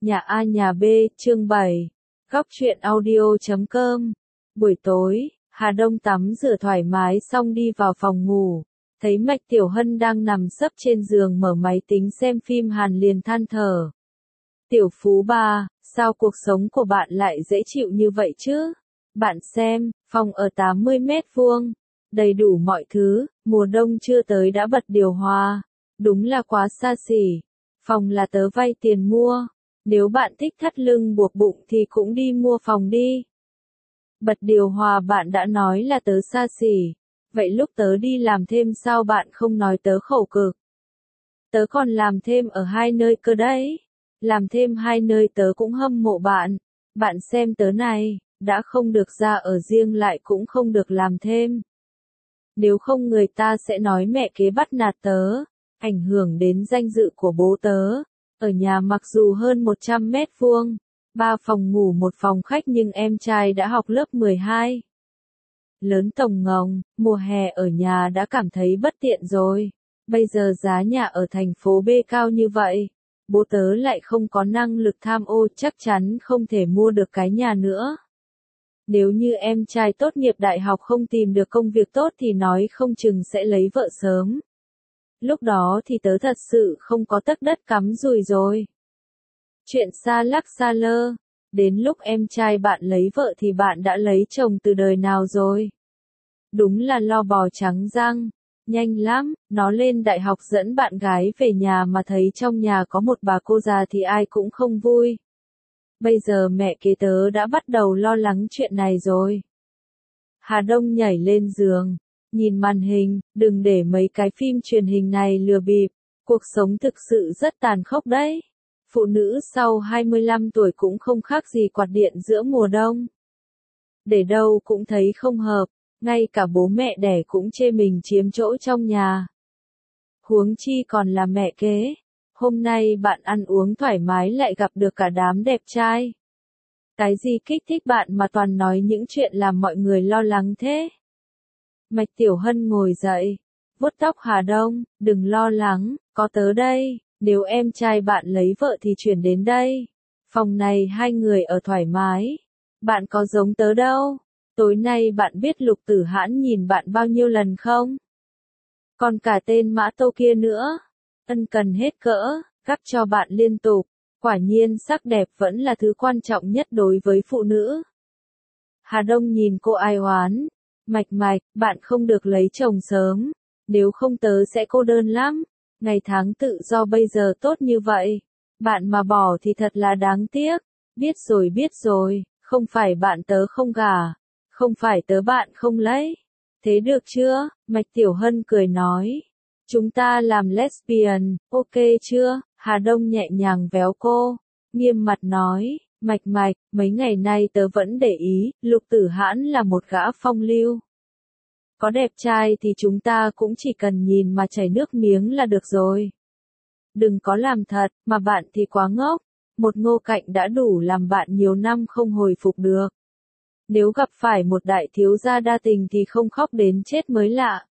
Nhà A nhà B, chương 7. Góc truyện audio.com. Buổi tối, Hà Đông tắm rửa thoải mái xong đi vào phòng ngủ. Thấy Mạch Tiểu Hân đang nằm sấp trên giường mở máy tính xem phim Hàn liền than thở. Tiểu Phú Bà, sao cuộc sống của bạn lại dễ chịu như vậy chứ? Bạn xem, phòng ở 80 mét vuông, đầy đủ mọi thứ, mùa đông chưa tới đã bật điều hòa. Đúng là quá xa xỉ. Phòng là tớ vay tiền mua. Nếu bạn thích thắt lưng buộc bụng thì cũng đi mua phòng đi. Bật điều hòa bạn đã nói là tớ xa xỉ. Vậy lúc tớ đi làm thêm sao bạn không nói tớ khổ cực? Tớ còn làm thêm ở 2 nơi cơ đấy. Làm thêm 2 nơi tớ cũng hâm mộ bạn. Bạn xem tớ này, đã không được ra ở riêng lại cũng không được làm thêm. Nếu không người ta sẽ nói mẹ kế bắt nạt tớ, ảnh hưởng đến danh dự của bố tớ. Ở nhà mặc dù hơn 100 mét vuông, 3 phòng ngủ 1 phòng khách nhưng em trai đã học lớp 12. Lớn tổng ngồng, mùa hè ở nhà đã cảm thấy bất tiện rồi. Bây giờ giá nhà ở thành phố B cao như vậy, bố tớ lại không có năng lực tham ô chắc chắn không thể mua được cái nhà nữa. Nếu như em trai tốt nghiệp đại học không tìm được công việc tốt thì nói không chừng sẽ lấy vợ sớm. Lúc đó thì tớ thật sự không có tấc đất cắm rùi rồi. Chuyện xa lắc xa lơ, đến lúc em trai bạn lấy vợ thì bạn đã lấy chồng từ đời nào rồi. Đúng là lo bò trắng răng, nhanh lắm, nó lên đại học dẫn bạn gái về nhà mà thấy trong nhà có một bà cô già thì ai cũng không vui. Bây giờ mẹ kế tớ đã bắt đầu lo lắng chuyện này rồi. Hà Đông nhảy lên giường, nhìn màn hình, đừng để mấy cái phim truyền hình này lừa bịp, cuộc sống thực sự rất tàn khốc đấy. Phụ nữ sau 25 tuổi cũng không khác gì quạt điện giữa mùa đông. Để đâu cũng thấy không hợp, ngay cả bố mẹ đẻ cũng chê mình chiếm chỗ trong nhà. Huống chi còn là mẹ kế. Hôm nay bạn ăn uống thoải mái lại gặp được cả đám đẹp trai. Cái gì kích thích bạn mà toàn nói những chuyện làm mọi người lo lắng thế? Mạch Tiểu Hân ngồi dậy, vuốt tóc Hà Đông, đừng lo lắng, có tớ đây, nếu em trai bạn lấy vợ thì chuyển đến đây. Phòng này 2 người ở thoải mái. Bạn có giống tớ đâu. Tối nay bạn biết Lục Tử Hãn nhìn bạn bao nhiêu lần không? Còn cả tên Mã Tô kia nữa. Ân cần hết cỡ, gắp cho bạn liên tục. Quả nhiên sắc đẹp vẫn là thứ quan trọng nhất đối với phụ nữ. Hà Đông nhìn cô ai oán. Mạch, bạn không được lấy chồng sớm. Nếu không tớ sẽ cô đơn lắm. Ngày tháng tự do bây giờ tốt như vậy. Bạn mà bỏ thì thật là đáng tiếc. Biết rồi, không phải bạn tớ không gả. Không phải tớ bạn không lấy. Thế được chưa? Mạch Tiểu Hân cười nói. Chúng ta làm lesbian, ok chưa? Hà Đông nhẹ nhàng véo cô. Nghiêm mặt nói, Mạch, mấy ngày nay tớ vẫn để ý, Lục Tử Hãn là một gã phong lưu. Có đẹp trai thì chúng ta cũng chỉ cần nhìn mà chảy nước miếng là được rồi. Đừng có làm thật, mà bạn thì quá ngốc. Một Ngô Cạnh đã đủ làm bạn nhiều năm không hồi phục được. Nếu gặp phải một đại thiếu gia đa tình thì không khóc đến chết mới lạ.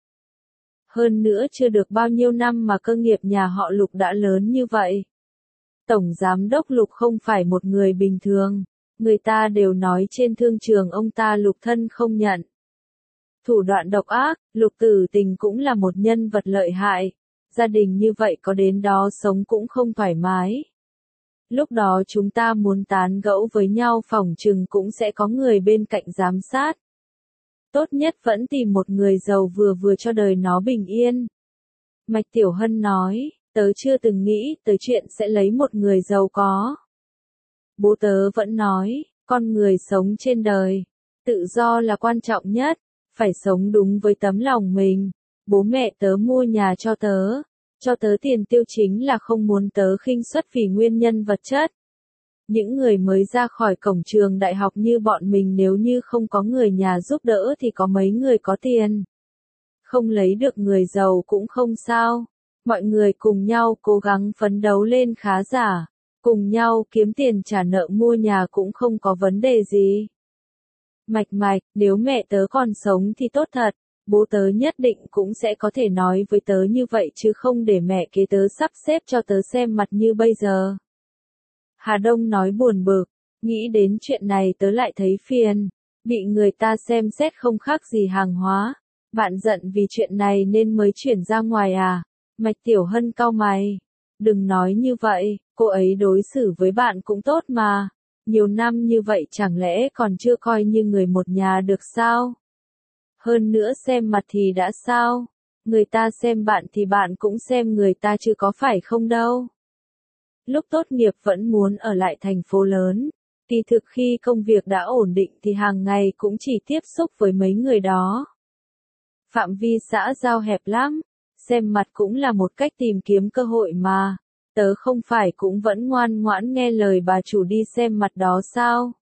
Hơn nữa chưa được bao nhiêu năm mà cơ nghiệp nhà họ Lục đã lớn như vậy. Tổng giám đốc Lục không phải một người bình thường. Người ta đều nói trên thương trường ông ta Lục thân không nhận. Thủ đoạn độc ác, Lục Tử Tình cũng là một nhân vật lợi hại. Gia đình như vậy có đến đó sống cũng không thoải mái. Lúc đó chúng ta muốn tán gẫu với nhau phỏng chừng cũng sẽ có người bên cạnh giám sát. Tốt nhất vẫn tìm một người giàu vừa vừa cho đời nó bình yên. Mạch Tiểu Hân nói, tớ chưa từng nghĩ tới chuyện sẽ lấy một người giàu có. Bố tớ vẫn nói, con người sống trên đời, tự do là quan trọng nhất, phải sống đúng với tấm lòng mình. Bố mẹ tớ mua nhà cho tớ tiền tiêu chính là không muốn tớ khinh suất vì nguyên nhân vật chất. Những người mới ra khỏi cổng trường đại học như bọn mình nếu như không có người nhà giúp đỡ thì có mấy người có tiền. Không lấy được người giàu cũng không sao. Mọi người cùng nhau cố gắng phấn đấu lên khá giả. Cùng nhau kiếm tiền trả nợ mua nhà cũng không có vấn đề gì. Mạch, nếu mẹ tớ còn sống thì tốt thật. Bố tớ nhất định cũng sẽ có thể nói với tớ như vậy chứ không để mẹ kế tớ sắp xếp cho tớ xem mặt như bây giờ. Hà Đông nói buồn bực, nghĩ đến chuyện này tớ lại thấy phiền, bị người ta xem xét không khác gì hàng hóa. Bạn giận vì chuyện này nên mới chuyển ra ngoài à? Mạch Tiểu Hân cau mày. Đừng nói như vậy, cô ấy đối xử với bạn cũng tốt mà. Nhiều năm như vậy chẳng lẽ còn chưa coi như người một nhà được sao? Hơn nữa xem mặt thì đã sao? Người ta xem bạn thì bạn cũng xem người ta chứ có phải không đâu. Lúc tốt nghiệp vẫn muốn ở lại thành phố lớn. Kỳ thực khi công việc đã ổn định thì hàng ngày cũng chỉ tiếp xúc với mấy người đó. Phạm vi xã giao hẹp lắm. Xem mặt cũng là một cách tìm kiếm cơ hội mà. Tớ không phải cũng vẫn ngoan ngoãn nghe lời bà chủ đi xem mặt đó sao?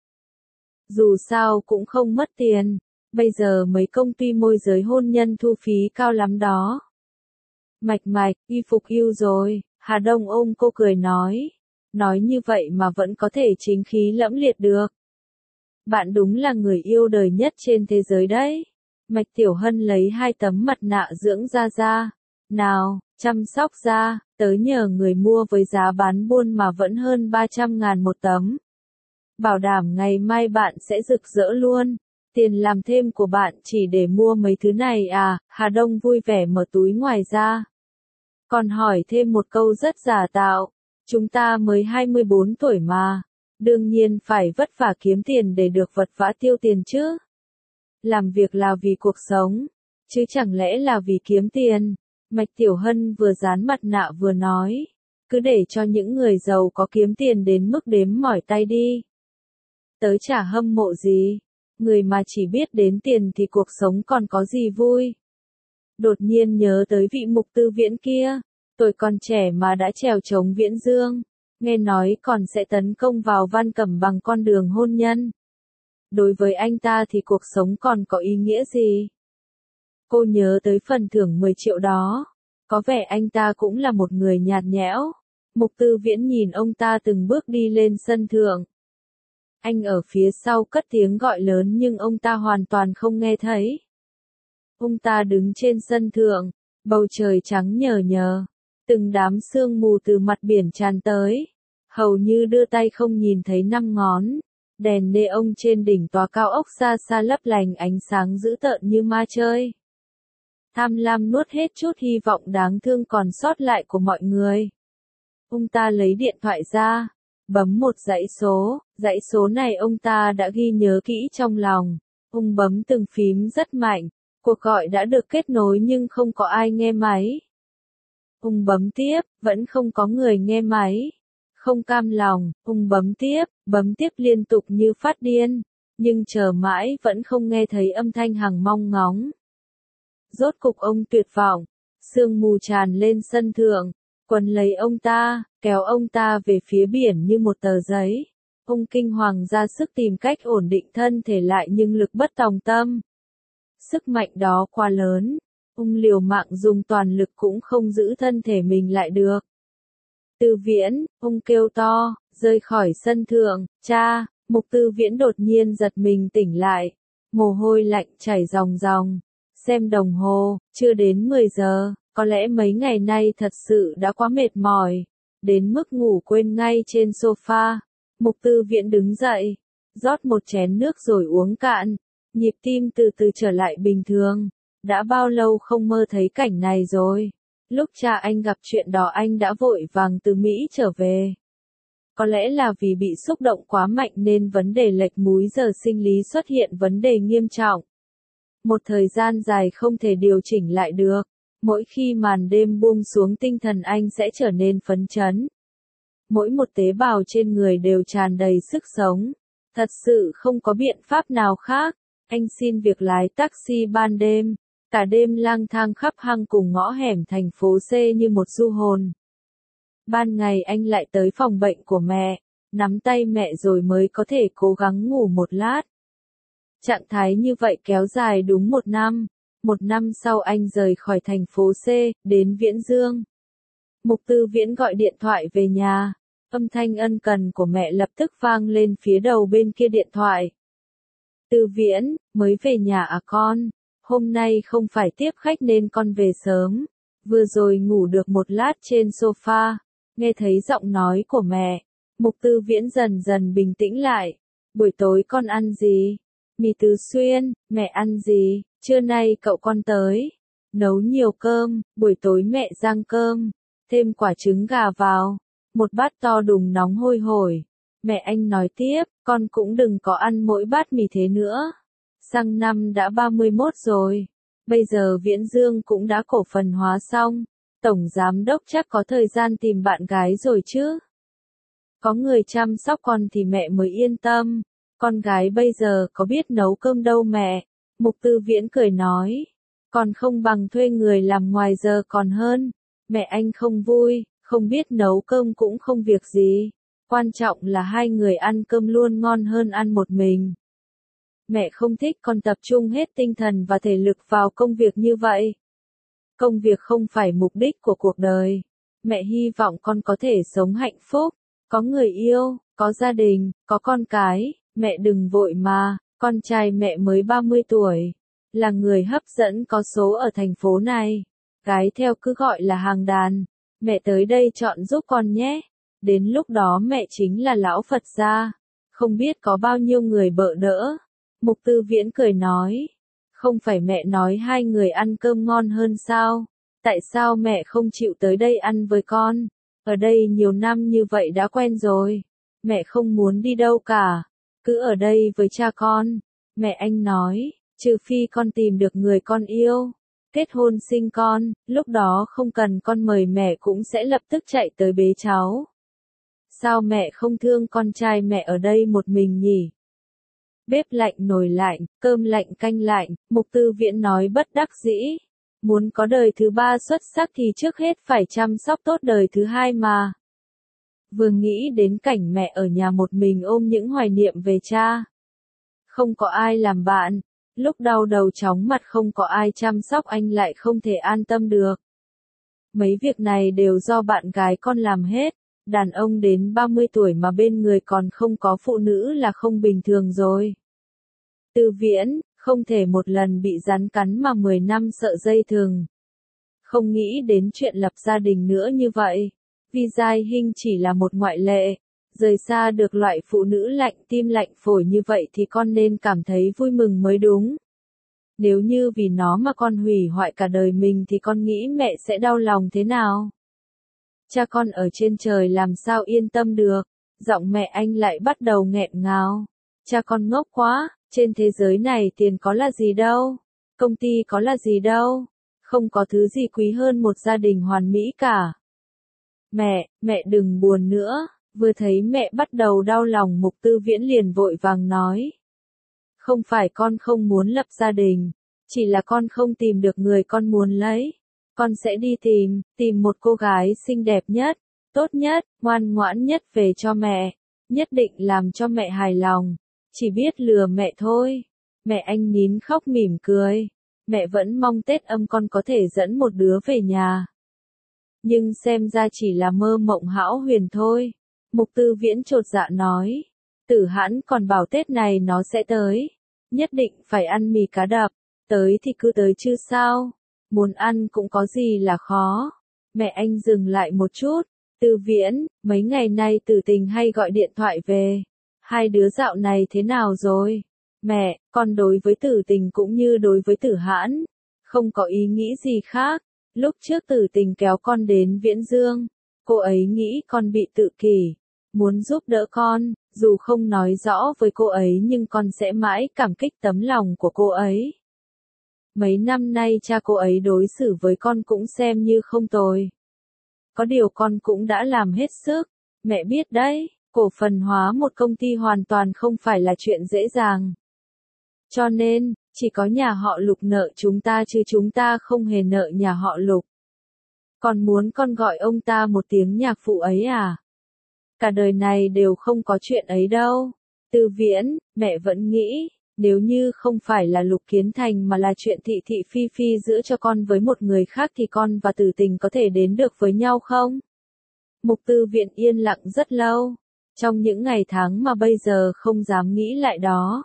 Dù sao cũng không mất tiền. Bây giờ mấy công ty môi giới hôn nhân thu phí cao lắm đó. Mạch, y phục yêu rồi, Hà Đông ôm cô cười nói. Nói như vậy mà vẫn có thể chính khí lẫm liệt được. Bạn đúng là người yêu đời nhất trên thế giới đấy. Mạch Tiểu Hân lấy 2 tấm mặt nạ dưỡng da ra. Nào, chăm sóc da, tớ nhờ người mua với giá bán buôn mà vẫn hơn 300.000 một tấm. Bảo đảm ngày mai bạn sẽ rực rỡ luôn. Tiền làm thêm của bạn chỉ để mua mấy thứ này à? Hà Đông vui vẻ mở túi ngoài ra. Còn hỏi thêm một câu rất giả tạo. Chúng ta mới 24 tuổi mà. Đương nhiên phải vất vả kiếm tiền để được vật vã tiêu tiền chứ. Làm việc là vì cuộc sống, chứ chẳng lẽ là vì kiếm tiền. Mạch Tiểu Hân vừa dán mặt nạ vừa nói. Cứ để cho những người giàu có kiếm tiền đến mức đếm mỏi tay đi. Tớ chả hâm mộ gì. Người mà chỉ biết đến tiền thì cuộc sống còn có gì vui. Đột nhiên nhớ tới vị Mục Tư Viễn kia. Tuổi còn trẻ mà đã trèo chống Viễn Dương. Nghe nói còn sẽ tấn công vào Văn Cẩm bằng con đường hôn nhân. Đối với anh ta thì cuộc sống còn có ý nghĩa gì? Cô nhớ tới phần thưởng 10 triệu đó. Có vẻ anh ta cũng là một người nhạt nhẽo. Mục Tư Viễn nhìn ông ta từng bước đi lên sân thượng. Anh ở phía sau cất tiếng gọi lớn nhưng ông ta hoàn toàn không nghe thấy. Ông ta đứng trên sân thượng, bầu trời trắng nhờ nhờ. Từng đám sương mù từ mặt biển tràn tới. Hầu như đưa tay không nhìn thấy 5 ngón. Đèn neon trên đỉnh tòa cao ốc xa xa lấp lánh ánh sáng dữ tợn như ma chơi. Tham lam nuốt hết chút hy vọng đáng thương còn sót lại của mọi người. Ông ta lấy điện thoại ra, bấm một dãy số này ông ta đã ghi nhớ kỹ trong lòng. Ông bấm từng phím rất mạnh, cuộc gọi đã được kết nối nhưng không có ai nghe máy. Ông bấm tiếp, vẫn không có người nghe máy. Không cam lòng, ông bấm tiếp liên tục như phát điên, nhưng chờ mãi vẫn không nghe thấy âm thanh hằng mong ngóng. Rốt cục ông tuyệt vọng, sương mù tràn lên sân thượng, quấn lấy ông ta, kéo ông ta về phía biển như một tờ giấy. Ông kinh hoàng ra sức tìm cách ổn định thân thể lại nhưng lực bất tòng tâm. Sức mạnh đó quá lớn, ông liều mạng dùng toàn lực cũng không giữ thân thể mình lại được. Tư Viễn, ông kêu to, rơi khỏi sân thượng, cha. Mục Tư Viễn đột nhiên giật mình tỉnh lại, mồ hôi lạnh chảy ròng ròng. Xem đồng hồ, chưa đến 10 giờ, có lẽ mấy ngày nay thật sự đã quá mệt mỏi, đến mức ngủ quên ngay trên sofa. Mục Tư Viễn đứng dậy, rót một chén nước rồi uống cạn, nhịp tim từ từ trở lại bình thường. Đã bao lâu không mơ thấy cảnh này rồi. Lúc cha anh gặp chuyện đó anh đã vội vàng từ Mỹ trở về. Có lẽ là vì bị xúc động quá mạnh nên vấn đề lệch múi giờ sinh lý xuất hiện vấn đề nghiêm trọng. Một thời gian dài không thể điều chỉnh lại được. Mỗi khi màn đêm buông xuống tinh thần anh sẽ trở nên phấn chấn. Mỗi một tế bào trên người đều tràn đầy sức sống. Thật sự không có biện pháp nào khác. Anh xin việc lái taxi ban đêm. Cả đêm lang thang khắp hang cùng ngõ hẻm thành phố C như một du hồn. Ban ngày anh lại tới phòng bệnh của mẹ, nắm tay mẹ rồi mới có thể cố gắng ngủ một lát. Trạng thái như vậy kéo dài đúng 1 năm. 1 năm sau anh rời khỏi thành phố C, đến Viễn Dương. Mục Tư Viễn gọi điện thoại về nhà. Âm thanh ân cần của mẹ lập tức vang lên phía đầu bên kia điện thoại. Tư Viễn, mới về nhà à con? Hôm nay không phải tiếp khách nên con về sớm. Vừa rồi ngủ được một lát trên sofa. Nghe thấy giọng nói của mẹ, Mục Tư Viễn dần dần bình tĩnh lại. Buổi tối con ăn gì? Mì Tứ Xuyên, mẹ ăn gì? Trưa nay cậu con tới. Nấu nhiều cơm, buổi tối mẹ rang cơm. Thêm quả trứng gà vào. Một bát to đùng nóng hôi hổi. Mẹ anh nói tiếp, con cũng đừng có ăn mỗi bát mì thế nữa. Sang năm đã 31 rồi. Bây giờ Viễn Dương cũng đã cổ phần hóa xong. Tổng giám đốc chắc có thời gian tìm bạn gái rồi chứ. Có người chăm sóc con thì mẹ mới yên tâm. Con gái bây giờ có biết nấu cơm đâu mẹ. Mục Tư Viễn cười nói. Còn không bằng thuê người làm ngoài giờ còn hơn. Mẹ anh không vui, không biết nấu cơm cũng không việc gì. Quan trọng là hai người ăn cơm luôn ngon hơn ăn một mình. Mẹ không thích con tập trung hết tinh thần và thể lực vào công việc như vậy. Công việc không phải mục đích của cuộc đời. Mẹ hy vọng con có thể sống hạnh phúc, có người yêu, có gia đình, có con cái. Mẹ đừng vội mà, con trai mẹ mới 30 tuổi. Là người hấp dẫn có số ở thành phố này. Gái theo cứ gọi là hàng đàn. Mẹ tới đây chọn giúp con nhé. Đến lúc đó mẹ chính là lão Phật gia. Không biết có bao nhiêu người bợ đỡ. Mục Tư Viễn cười nói. Không phải mẹ nói hai người ăn cơm ngon hơn sao? Tại sao mẹ không chịu tới đây ăn với con? Ở đây nhiều năm như vậy đã quen rồi. Mẹ không muốn đi đâu cả. Cứ ở đây với cha con. Mẹ anh nói, trừ phi con tìm được người con yêu. Kết hôn sinh con, lúc đó không cần con mời mẹ cũng sẽ lập tức chạy tới bế cháu. Sao mẹ không thương con trai mẹ ở đây một mình nhỉ? Bếp lạnh nồi lạnh, cơm lạnh canh lạnh, Mục Tư Viễn nói bất đắc dĩ. Muốn có đời thứ ba xuất sắc thì trước hết phải chăm sóc tốt đời thứ hai mà. Vừa nghĩ đến cảnh mẹ ở nhà một mình ôm những hoài niệm về cha. Không có ai làm bạn, lúc đau đầu chóng mặt không có ai chăm sóc anh lại không thể an tâm được. Mấy việc này đều do bạn gái con làm hết. Đàn ông đến 30 tuổi mà bên người còn không có phụ nữ là không bình thường rồi. Tư Viễn, không thể một lần bị rắn cắn mà 10 năm sợ dây thừng. Không nghĩ đến chuyện lập gia đình nữa như vậy. Vì Giai Hinh chỉ là một ngoại lệ. Rời xa được loại phụ nữ lạnh tim lạnh phổi như vậy thì con nên cảm thấy vui mừng mới đúng. Nếu như vì nó mà con hủy hoại cả đời mình thì con nghĩ mẹ sẽ đau lòng thế nào? Cha con ở trên trời làm sao yên tâm được? Giọng mẹ anh lại bắt đầu nghẹn ngào. Cha con ngốc quá, trên thế giới này tiền có là gì đâu? Công ty có là gì đâu? Không có thứ gì quý hơn một gia đình hoàn mỹ cả. Mẹ đừng buồn nữa. Vừa thấy mẹ bắt đầu đau lòng Mục Tư Viễn liền vội vàng nói. Không phải con không muốn lập gia đình, chỉ là con không tìm được người con muốn lấy. Con sẽ đi tìm một cô gái xinh đẹp nhất, tốt nhất, ngoan ngoãn nhất về cho mẹ. Nhất định làm cho mẹ hài lòng. Chỉ biết lừa mẹ thôi. Mẹ anh nín khóc mỉm cười. Mẹ vẫn mong Tết Âm con có thể dẫn một đứa về nhà. Nhưng xem ra chỉ là mơ mộng hão huyền thôi. Mục Tư Viễn chột dạ nói. Tử Hãn còn bảo Tết này nó sẽ tới. Nhất định phải ăn mì cá đập. Tới thì cứ tới chứ sao. Muốn ăn cũng có gì là khó. Mẹ anh dừng lại một chút. Tư Viễn, mấy ngày nay Tử Tình hay gọi điện thoại về. Hai đứa dạo này thế nào rồi? Mẹ, con đối với Tử Tình cũng như đối với Tử Hãn. Không có ý nghĩ gì khác. Lúc trước Tử Tình kéo con đến Viễn Dương. Cô ấy nghĩ con bị tự kỷ. Muốn giúp đỡ con, dù không nói rõ với cô ấy nhưng con sẽ mãi cảm kích tấm lòng của cô ấy. Mấy năm nay cha cô ấy đối xử với con cũng xem như không tồi. Có điều con cũng đã làm hết sức. Mẹ biết đấy, cổ phần hóa một công ty hoàn toàn không phải là chuyện dễ dàng. Cho nên, chỉ có nhà họ Lục nợ chúng ta chứ chúng ta không hề nợ nhà họ Lục. Còn muốn con gọi ông ta một tiếng nhạc phụ ấy à? Cả đời này đều không có chuyện ấy đâu. Tư Viễn, mẹ vẫn nghĩ, nếu như không phải là Lục Kiến Thành mà là chuyện thị thị phi phi giữa cho con với một người khác thì con và Tử Tình có thể đến được với nhau không? Mục Tư Viễn yên lặng rất lâu. Trong những ngày tháng mà bây giờ không dám nghĩ lại đó.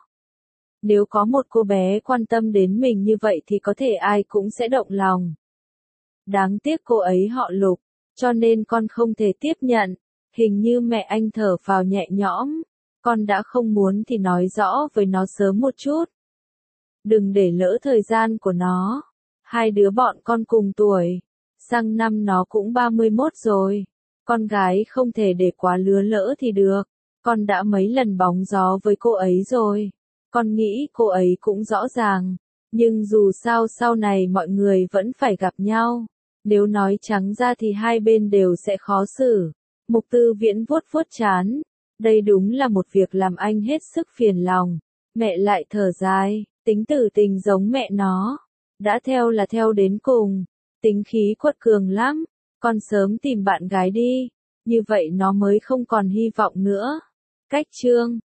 Nếu có một cô bé quan tâm đến mình như vậy thì có thể ai cũng sẽ động lòng. Đáng tiếc cô ấy họ Lục, cho nên con không thể tiếp nhận. Hình như mẹ anh thở phào nhẹ nhõm, con đã không muốn thì nói rõ với nó sớm một chút. Đừng để lỡ thời gian của nó. Hai đứa bọn con cùng tuổi, sang năm nó cũng 31 rồi. Con gái không thể để quá lứa lỡ thì được. Con đã mấy lần bóng gió với cô ấy rồi. Con nghĩ cô ấy cũng rõ ràng. Nhưng dù sao sau này mọi người vẫn phải gặp nhau. Nếu nói trắng ra thì hai bên đều sẽ khó xử. Mục Tư Viễn vuốt vuốt trán. Đây đúng là một việc làm anh hết sức phiền lòng. Mẹ lại thở dài, tính tử tình giống mẹ nó. Đã theo là theo đến cùng. Tính khí quật cường lắm. Con sớm tìm bạn gái đi. Như vậy nó mới không còn hy vọng nữa. Cách chương